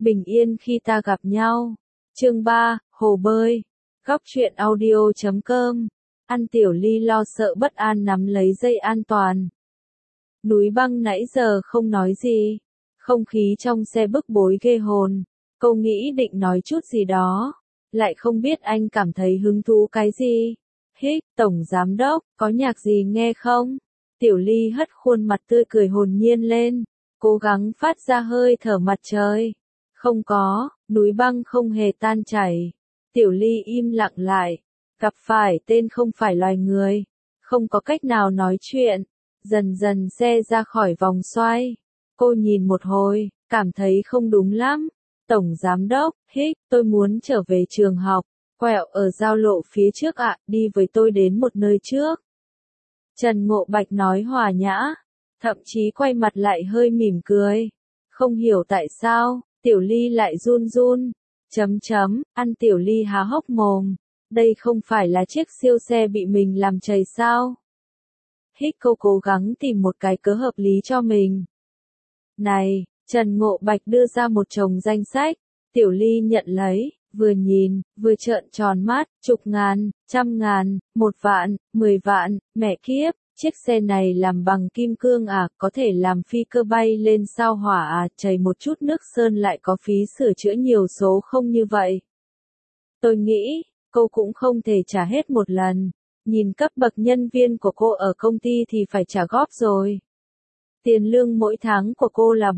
bình yên khi ta gặp nhau. Chương 3, Hồ bơi. Góc truyện audio.com. An Tiểu Ly lo sợ bất an nắm lấy dây an toàn. Núi Băng nãy giờ không nói gì. Không khí trong xe bức bối ghê hồn. Cô nghĩ định nói chút gì đó. Lại không biết anh cảm thấy hứng thú cái gì. Hích, Tổng Giám Đốc, có nhạc gì nghe không? Tiểu Ly hất khuôn mặt tươi cười hồn nhiên lên. Cố gắng phát ra hơi thở mặt trời. Không có, núi băng không hề tan chảy. Tiểu Ly im lặng lại. Gặp phải tên không phải loài người. Không có cách nào nói chuyện. Dần dần xe ra khỏi vòng xoay. Cô nhìn một hồi, cảm thấy không đúng lắm. Tổng Giám Đốc, hích, tôi muốn trở về trường học. Quẹo ở giao lộ phía trước ạ, đi với tôi đến một nơi trước. Trần Ngộ Bạch nói hòa nhã. Thậm chí quay mặt lại hơi mỉm cười. Không hiểu tại sao, Tiểu Ly lại run run. Ăn Tiểu Ly há hốc mồm. Đây không phải là chiếc siêu xe bị mình làm trầy sao? Hích cô cố gắng tìm một cái cớ hợp lý cho mình. Này, Trần Ngộ Bạch đưa ra một chồng danh sách. Tiểu Ly nhận lấy, vừa nhìn, vừa trợn tròn mắt, 10.000, 100.000, 1 vạn, 10 vạn, mẹ kiếp. Chiếc xe này làm bằng kim cương à, có thể làm phi cơ bay lên sao hỏa à, chảy một chút nước sơn lại có phí sửa chữa nhiều số không như vậy. Tôi nghĩ, cô cũng không thể trả hết một lần. Nhìn cấp bậc nhân viên của cô ở công ty thì phải trả góp rồi. Tiền lương mỗi tháng của cô là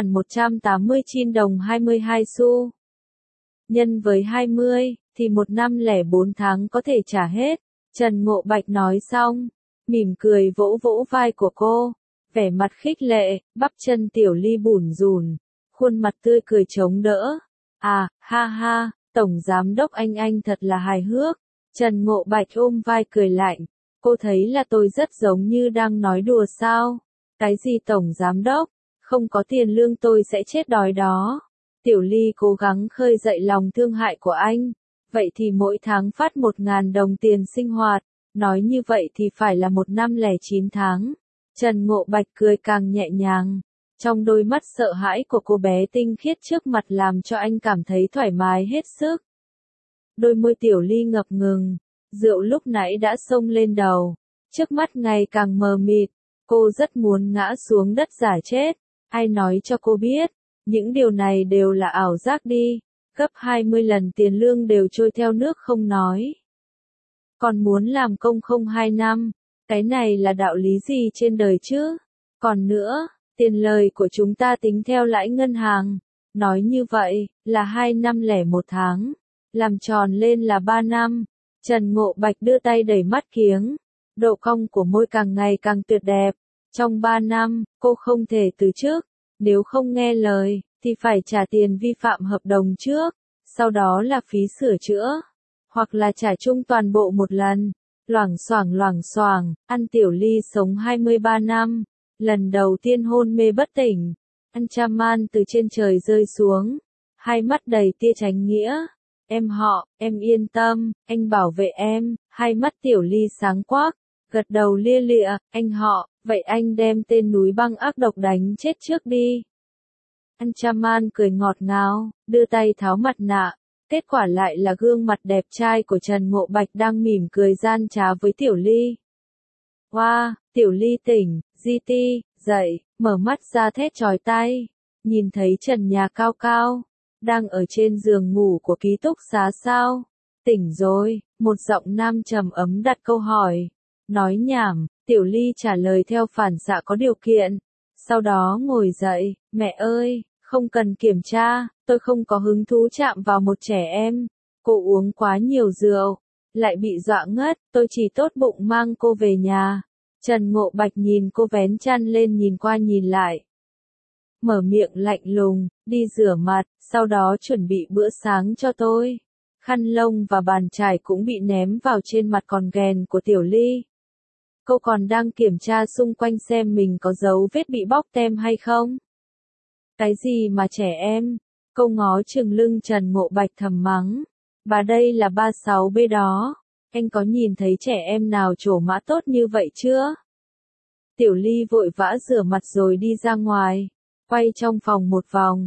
4.189 đồng 22 xu. Nhân với 20, thì 1 năm lẻ 4 tháng có thể trả hết. Trần Ngộ Bạch nói xong. Mỉm cười vỗ vỗ vai của cô, vẻ mặt khích lệ, bắp chân Tiểu Ly bủn rủn, khuôn mặt tươi cười chống đỡ. À, ha ha, Tổng Giám Đốc anh thật là hài hước. Trần Ngộ Bạch ôm vai cười lạnh, cô thấy là tôi rất giống như đang nói đùa sao? Cái gì Tổng Giám Đốc, không có tiền lương tôi sẽ chết đói đó. Tiểu Ly cố gắng khơi dậy lòng thương hại của anh, vậy thì mỗi tháng phát 1.000 đồng tiền sinh hoạt. Nói như vậy thì phải là 1 năm lẻ 9 tháng. Trần Ngộ Bạch cười càng nhẹ nhàng. Trong đôi mắt sợ hãi của cô bé tinh khiết trước mặt làm cho anh cảm thấy thoải mái hết sức. Đôi môi Tiểu Ly ngập ngừng. Rượu lúc nãy đã xông lên đầu. Trước mắt ngày càng mờ mịt. Cô rất muốn ngã xuống đất giả chết. Ai nói cho cô biết. Những điều này đều là ảo giác đi. Gấp 20 lần tiền lương đều trôi theo nước không nói. Còn muốn làm công không 2 năm, cái này là đạo lý gì trên đời chứ? Còn nữa, tiền lời của chúng ta tính theo lãi ngân hàng. Nói như vậy, là 2 năm lẻ 1 tháng. Làm tròn lên là 3 năm. Trần Ngộ Bạch đưa tay đẩy mắt kiếng. Độ cong của môi càng ngày càng tuyệt đẹp. Trong 3 năm, cô không thể từ chức. Nếu không nghe lời, thì phải trả tiền vi phạm hợp đồng trước. Sau đó là phí sửa chữa. Hoặc là trả chung toàn bộ một lần. Loảng xoảng, An Tiểu Ly sống 23 năm. Lần đầu tiên hôn mê bất tỉnh. An Chaman từ trên trời rơi xuống. Hai mắt đầy tia chánh nghĩa. Em họ, em yên tâm, anh bảo vệ em. Hai mắt Tiểu Ly sáng quắc. Gật đầu lia lịa, anh họ, vậy anh đem tên núi băng ác độc đánh chết trước đi. An Chaman cười ngọt ngào, đưa tay tháo mặt nạ. Kết quả lại là gương mặt đẹp trai của Trần Ngộ Bạch đang mỉm cười gian trá với Tiểu Ly. Wow, Tiểu Ly tỉnh, dậy, mở mắt ra thét chói tai. Nhìn thấy trần nhà cao cao, đang ở trên giường ngủ của ký túc xá sao? Tỉnh rồi, một giọng nam trầm ấm đặt câu hỏi. Nói nhảm, Tiểu Ly trả lời theo phản xạ có điều kiện. Sau đó ngồi dậy, mẹ ơi. Không cần kiểm tra, tôi không có hứng thú chạm vào một trẻ em. Cô uống quá nhiều rượu, lại bị dọa ngất, tôi chỉ tốt bụng mang cô về nhà. Trần Ngộ Bạch nhìn cô vén chăn lên nhìn qua nhìn lại. Mở miệng lạnh lùng, đi rửa mặt, sau đó chuẩn bị bữa sáng cho tôi. Khăn lông và bàn chải cũng bị ném vào trên mặt còn ghèn của Tiểu Ly. Cô còn đang kiểm tra xung quanh xem mình có dấu vết bị bóc tem hay không. Cái gì mà trẻ em? Cô ngó chừng lưng Trần Ngộ Bạch thầm mắng. Bà đây là 36B đó. Anh có nhìn thấy trẻ em nào trổ mã tốt như vậy chưa? Tiểu Ly vội vã rửa mặt rồi đi ra ngoài. Quay trong phòng một vòng.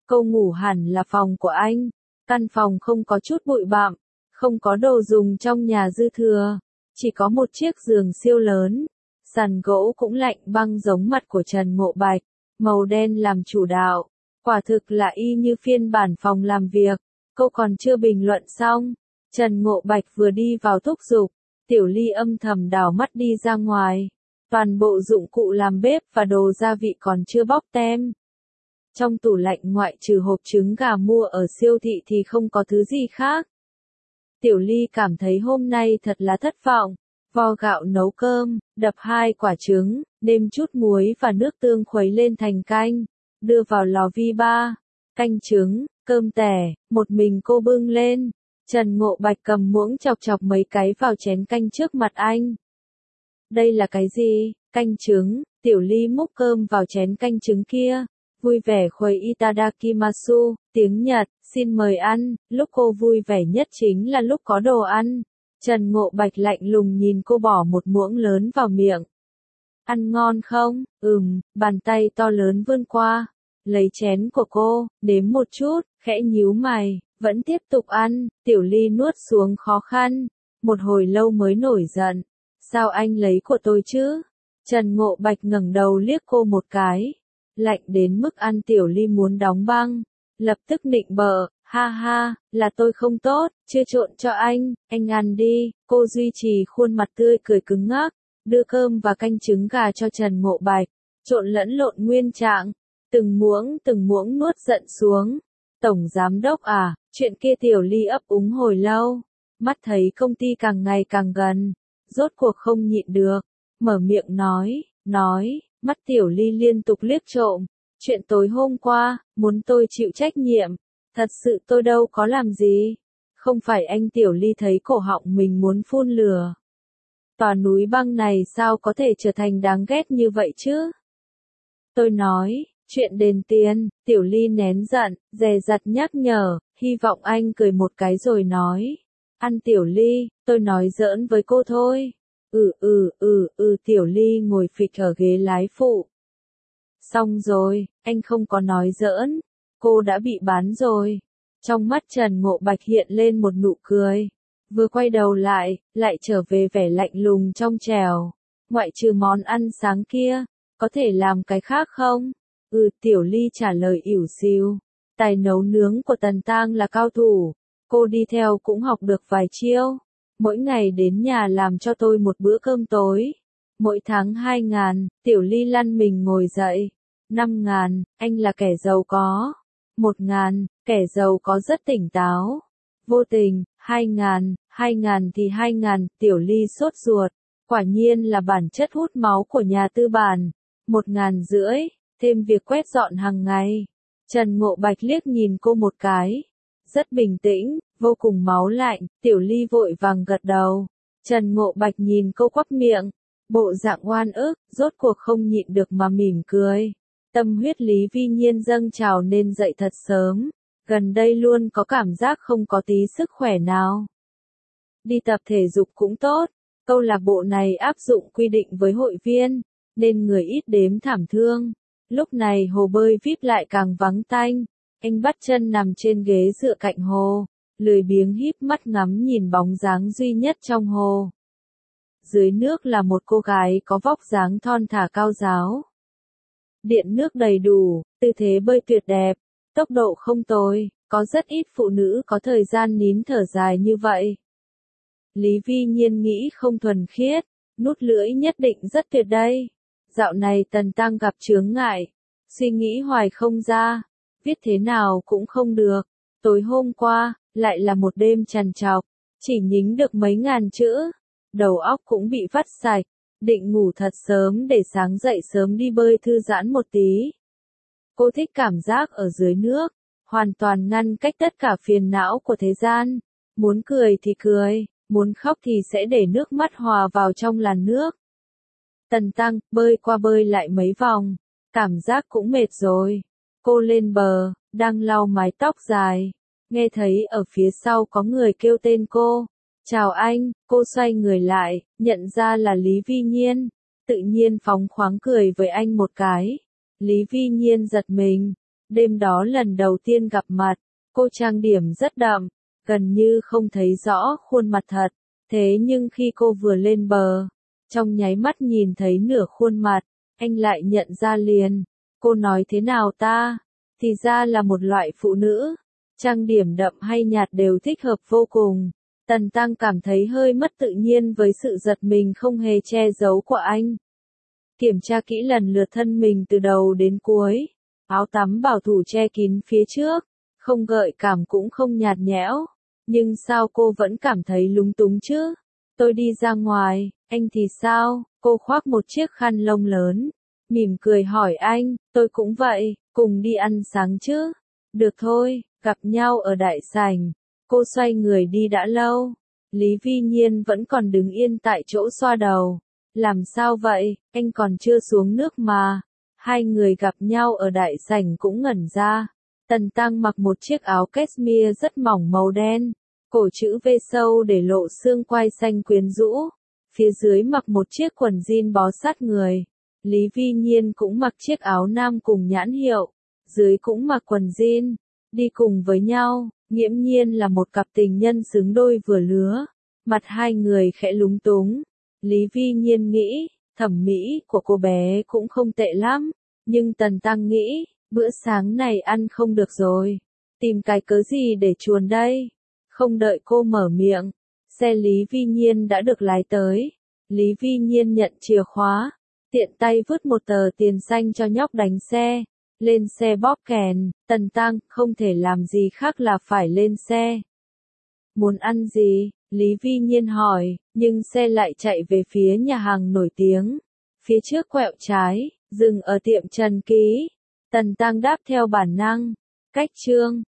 Cô ngủ hẳn là phòng của anh. Căn phòng không có chút bụi bặm, không có đồ dùng trong nhà dư thừa, chỉ có một chiếc giường siêu lớn. Sàn gỗ cũng lạnh băng giống mặt của Trần Ngộ Bạch, màu đen làm chủ đạo. Quả thực là y như phiên bản phòng làm việc. Cô còn chưa bình luận xong, Trần Ngộ Bạch vừa đi vào thúc giục, Tiểu Ly âm thầm đảo mắt đi ra ngoài. Toàn bộ dụng cụ làm bếp và đồ gia vị còn chưa bóc tem. Trong tủ lạnh ngoại trừ hộp trứng gà mua ở siêu thị thì không có thứ gì khác. Tiểu Ly cảm thấy hôm nay thật là thất vọng. Vo gạo nấu cơm, đập 2 quả trứng, nêm chút muối và nước tương khuấy lên thành canh, đưa vào lò vi ba. Canh trứng, cơm tẻ, một mình cô bưng lên. Trần Ngộ Bạch cầm muỗng chọc chọc mấy cái vào chén canh trước mặt anh. Đây là cái gì? Canh trứng. Tiểu Ly múc cơm vào chén canh trứng kia, vui vẻ khuấy itadakimasu, tiếng Nhật, xin mời ăn. Lúc cô vui vẻ nhất chính là lúc có đồ ăn. Trần Ngộ Bạch lạnh lùng nhìn cô bỏ một muỗng lớn vào miệng. Ăn ngon không? Bàn tay to lớn vươn qua, lấy chén của cô, nếm một chút, khẽ nhíu mày, vẫn tiếp tục ăn. Tiểu Ly nuốt xuống khó khăn, một hồi lâu mới nổi giận. Sao anh lấy của tôi chứ? Trần Ngộ Bạch ngẩng đầu liếc cô một cái, lạnh đến mức ăn Tiểu Ly muốn đóng băng, lập tức nịnh bợ, ha ha, là tôi không tốt, chưa trộn cho anh ăn đi. Cô duy trì khuôn mặt tươi cười cứng ngắc, đưa cơm và canh trứng gà cho Trần Ngộ Bạch, trộn lẫn lộn nguyên trạng, từng muỗng nuốt giận xuống. Tổng giám đốc à, chuyện kia Tiểu Ly ấp úng hồi lâu, mắt thấy công ty càng ngày càng gần, rốt cuộc không nhịn được, mở miệng nói, mắt Tiểu Ly liên tục liếc trộm, chuyện tối hôm qua, muốn tôi chịu trách nhiệm, thật sự tôi đâu có làm gì, không phải anh. Tiểu Ly thấy cổ họng mình muốn phun lửa. Tòa núi băng này sao có thể trở thành đáng ghét như vậy chứ? Tôi nói, chuyện đền tiền. Tiểu Ly nén giận, dè dặt nhắc nhở, hy vọng anh cười một cái rồi nói. Ăn Tiểu Ly, tôi nói giỡn với cô thôi. Tiểu Ly ngồi phịch ở ghế lái phụ. Xong rồi, anh không có nói giỡn, cô đã bị bán rồi. Trong mắt Trần Ngộ Bạch hiện lên một nụ cười. Vừa quay đầu lại trở về vẻ lạnh lùng trong trẻo. Ngoại trừ món ăn sáng kia, có thể làm cái khác không? Tiểu Ly trả lời ỉu xìu. Tài nấu nướng của Tần Tang là cao thủ, cô đi theo cũng học được vài chiêu. Mỗi ngày đến nhà làm cho tôi một bữa cơm tối. Mỗi tháng 2.000, Tiểu Ly lăn mình ngồi dậy. 5.000, anh là kẻ giàu có. 1.000, kẻ giàu có rất tỉnh táo. Vô tình, 2.000 thì 2.000, Tiểu Ly sốt ruột. Quả nhiên là bản chất hút máu của nhà tư bản. 1.500, thêm việc quét dọn hàng ngày. Trần Ngộ Bạch liếc nhìn cô một cái. Rất bình tĩnh, vô cùng máu lạnh. Tiểu Ly vội vàng gật đầu. Trần Ngộ Bạch nhìn cô quắp miệng, bộ dạng oan ức, rốt cuộc không nhịn được mà mỉm cười. Tâm huyết Lý Vi Nhiên dâng trào nên dậy thật sớm. Gần đây luôn có cảm giác không có tí sức khỏe nào. Đi tập thể dục cũng tốt. Câu lạc bộ này áp dụng quy định với hội viên, nên người ít đếm thảm thương. Lúc này hồ bơi VIP lại càng vắng tanh. Anh bắt chân nằm trên ghế dựa cạnh hồ, lười biếng híp mắt ngắm nhìn bóng dáng duy nhất trong hồ. Dưới nước là một cô gái có vóc dáng thon thả cao ráo. Điện nước đầy đủ, tư thế bơi tuyệt đẹp, tốc độ không tồi, có rất ít phụ nữ có thời gian nín thở dài như vậy. Lý Vi Nhiên nghĩ không thuần khiết, nút lưỡi nhất định rất tuyệt đây. Dạo này Tần Tăng gặp chướng ngại, suy nghĩ hoài không ra, viết thế nào cũng không được. Tối hôm qua, lại là một đêm trằn trọc, chỉ nhính được mấy ngàn chữ, đầu óc cũng bị vắt sạch, định ngủ thật sớm để sáng dậy sớm đi bơi thư giãn một tí. Cô thích cảm giác ở dưới nước, hoàn toàn ngăn cách tất cả phiền não của thế gian, muốn cười thì cười, muốn khóc thì sẽ để nước mắt hòa vào trong làn nước. Tần Tăng, bơi qua bơi lại mấy vòng, cảm giác cũng mệt rồi. Cô lên bờ, đang lau mái tóc dài, nghe thấy ở phía sau có người kêu tên cô. Chào anh, cô xoay người lại, nhận ra là Lý Vi Nhiên, tự nhiên phóng khoáng cười với anh một cái. Lý Vi Nhiên giật mình, Đêm đó lần đầu tiên gặp mặt, cô trang điểm rất đậm, gần như không thấy rõ khuôn mặt thật. Thế nhưng khi cô vừa lên bờ, trong nháy mắt nhìn thấy nửa khuôn mặt, anh lại nhận ra liền. Cô nói thế nào ta? Thì ra là một loại phụ nữ. Trang điểm đậm hay nhạt đều thích hợp vô cùng. Tần Tăng cảm thấy hơi mất tự nhiên với sự giật mình không hề che giấu của anh. Kiểm tra kỹ lần lượt thân mình từ đầu đến cuối. Áo tắm bảo thủ che kín phía trước, không gợi cảm cũng không nhạt nhẽo. Nhưng sao cô vẫn cảm thấy lúng túng chứ? Tôi đi ra ngoài, anh thì sao? Cô khoác một chiếc khăn lông lớn, mỉm cười hỏi anh, tôi cũng vậy, cùng đi ăn sáng chứ? Được thôi, gặp nhau ở đại sảnh. Cô xoay người đi đã lâu. Lý Vi Nhiên vẫn còn đứng yên tại chỗ xoa đầu. Làm sao vậy, anh còn chưa xuống nước mà. Hai người gặp nhau ở đại sảnh cũng ngẩn ra. Tần Tăng mặc một chiếc áo cashmere rất mỏng màu đen, cổ chữ V sâu để lộ xương quai xanh quyến rũ. Phía dưới mặc một chiếc quần jean bó sát người. Lý Vi Nhiên cũng mặc chiếc áo nam cùng nhãn hiệu, dưới cũng mặc quần jean. Đi cùng với nhau, nghiễm nhiên là một cặp tình nhân xứng đôi vừa lứa. Mặt hai người khẽ lúng túng. Lý Vi Nhiên nghĩ, thẩm mỹ của cô bé cũng không tệ lắm. Nhưng Tần Tăng nghĩ, bữa sáng này ăn không được rồi. Tìm cái cớ gì để chuồn đây? Không đợi cô mở miệng, xe Lý Vi Nhiên đã được lái tới. Lý Vi Nhiên nhận chìa khóa, tiện tay vứt một tờ tiền xanh cho nhóc đánh xe. Lên xe bóp kèn, Tần Tăng không thể làm gì khác là phải lên xe. Muốn ăn gì? Lý Vi Nhiên hỏi, nhưng xe lại chạy về phía nhà hàng nổi tiếng. Phía trước quẹo trái, dừng ở tiệm Trần Ký. Tần Tăng đáp theo bản năng. Cách Trương,